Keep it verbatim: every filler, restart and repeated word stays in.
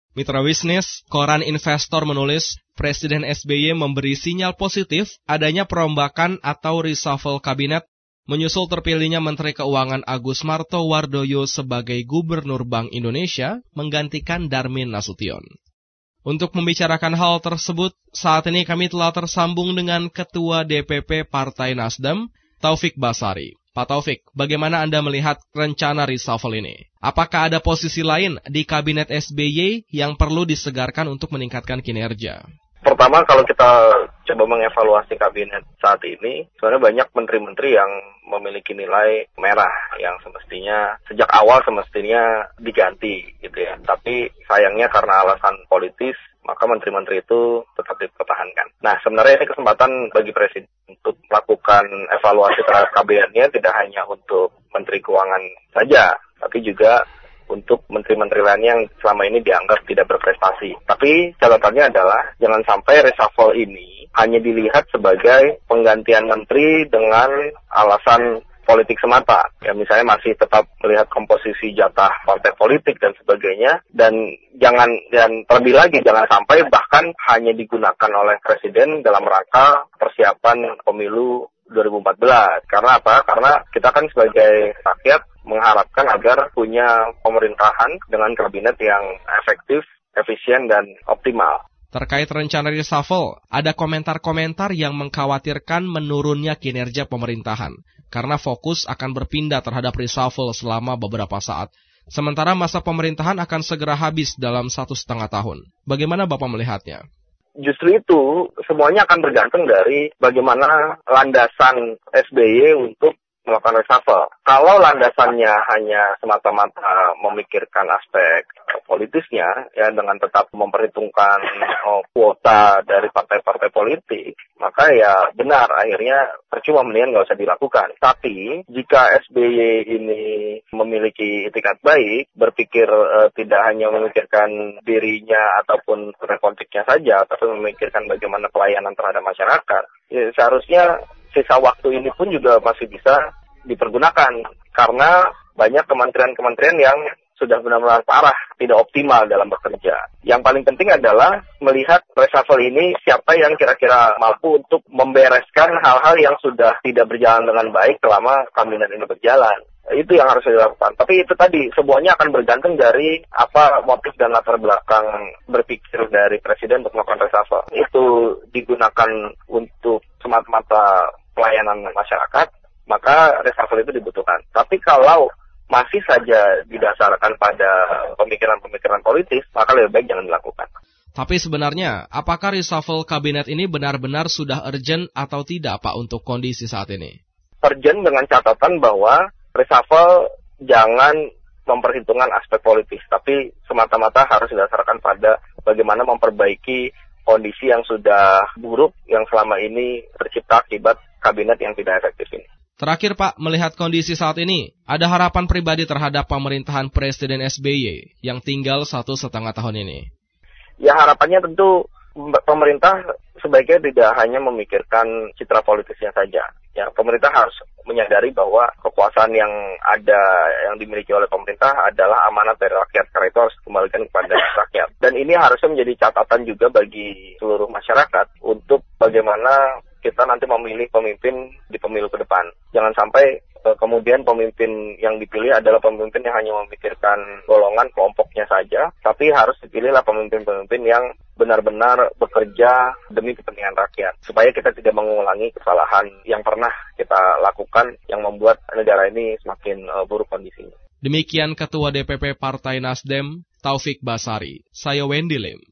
Mitra bisnis, koran Investor menulis, Presiden S B Y memberi sinyal positif adanya perombakan atau reshuffle kabinet menyusul terpilihnya Menteri Keuangan Agus Martowardoyo sebagai Gubernur Bank Indonesia menggantikan Darmin Nasution. Untuk membicarakan hal tersebut, saat ini kami telah tersambung dengan Ketua D P P Partai Nasdem, Taufik Basari. Pak Taufik, bagaimana Anda melihat rencana reshuffle ini? Apakah ada posisi lain di Kabinet S B Y yang perlu disegarkan untuk meningkatkan kinerja? Pertama, kalau kita coba mengevaluasi kabinet saat ini, sebenarnya banyak menteri-menteri yang memiliki nilai merah yang semestinya sejak awal semestinya diganti gitu ya. Tapi sayangnya karena alasan politis, maka menteri-menteri itu tetap dipertahankan. Nah, sebenarnya ini kesempatan bagi Presiden untuk melakukan evaluasi terhadap kabinetnya tidak hanya untuk Menteri Keuangan saja, tapi juga untuk menteri-menteri lain yang selama ini dianggap tidak berprestasi. Tapi catatannya adalah jangan sampai reshuffle ini hanya dilihat sebagai penggantian menteri dengan alasan politik semata. Ya, misalnya masih tetap melihat komposisi jatah partai politik dan sebagainya, dan jangan dan terlebih lagi jangan sampai bahkan hanya digunakan oleh Presiden dalam rangka persiapan pemilu dua ribu empat belas. Karena apa? Karena kita kan sebagai rakyat mengharapkan agar punya pemerintahan dengan kabinet yang efektif, efisien, dan optimal. Terkait rencana reshuffle, ada komentar-komentar yang mengkhawatirkan menurunnya kinerja pemerintahan, karena fokus akan berpindah terhadap reshuffle selama beberapa saat. Sementara masa pemerintahan akan segera habis dalam satu setengah tahun. Bagaimana Bapak melihatnya? Justru itu, semuanya akan bergantung dari bagaimana landasan S B Y untuk melakukan reshuffle. Kalau landasannya hanya semata-mata memikirkan aspek politisnya, ya dengan tetap memperhitungkan oh, kuota dari partai-partai politik, maka ya benar, akhirnya percuma, mendingan nggak usah dilakukan. Tapi jika S B Y ini memiliki itikat baik, berpikir eh, tidak hanya memikirkan dirinya ataupun politiknya saja, tapi memikirkan bagaimana pelayanan terhadap masyarakat, ya seharusnya sisa waktu ini pun juga masih bisa dipergunakan, karena banyak kementerian-kementerian yang sudah benar-benar parah, tidak optimal dalam bekerja. Yang paling penting adalah melihat reshuffle ini siapa yang kira-kira mampu untuk membereskan hal-hal yang sudah tidak berjalan dengan baik selama kabinet ini berjalan. Itu yang harus dilakukan. Tapi itu tadi, semuanya akan bergantung dari apa motif dan latar belakang berpikir dari Presiden untuk melakukan reshuffle. Itu digunakan untuk semata-mata pelayanan masyarakat, maka reshuffle itu dibutuhkan. Tapi kalau masih saja didasarkan pada pemikiran-pemikiran politis, maka lebih baik jangan dilakukan. Tapi sebenarnya, apakah reshuffle kabinet ini benar-benar sudah urgent atau tidak, Pak, untuk kondisi saat ini? Urgent dengan catatan bahwa reshuffle jangan memperhitungkan aspek politis, tapi semata-mata harus didasarkan pada bagaimana memperbaiki kondisi yang sudah buruk yang selama ini tercipta akibat kabinet yang tidak efektif ini. Terakhir Pak, melihat kondisi saat ini, ada harapan pribadi terhadap pemerintahan Presiden S B Y yang tinggal satu setengah tahun ini? Ya, harapannya tentu pemerintah sebaiknya tidak hanya memikirkan citra politisnya saja. Ya, pemerintah harus menyadari bahwa kekuasaan yang ada, yang dimiliki oleh pemerintah adalah amanat dari rakyat, karena itu harus dikembalikan kepada rakyat. Dan ini harusnya menjadi catatan juga bagi seluruh masyarakat untuk bagaimana kita nanti memilih pemimpin di pemilu ke depan. Jangan sampai uh, kemudian pemimpin yang dipilih adalah pemimpin yang hanya memikirkan golongan kelompoknya saja, tapi harus dipilihlah pemimpin-pemimpin yang benar-benar bekerja demi kepentingan rakyat, supaya kita tidak mengulangi kesalahan yang pernah kita lakukan yang membuat negara ini semakin uh, buruk kondisinya. Demikian Ketua D P P Partai Nasdem, Taufik Basari. Saya Wendy Lim.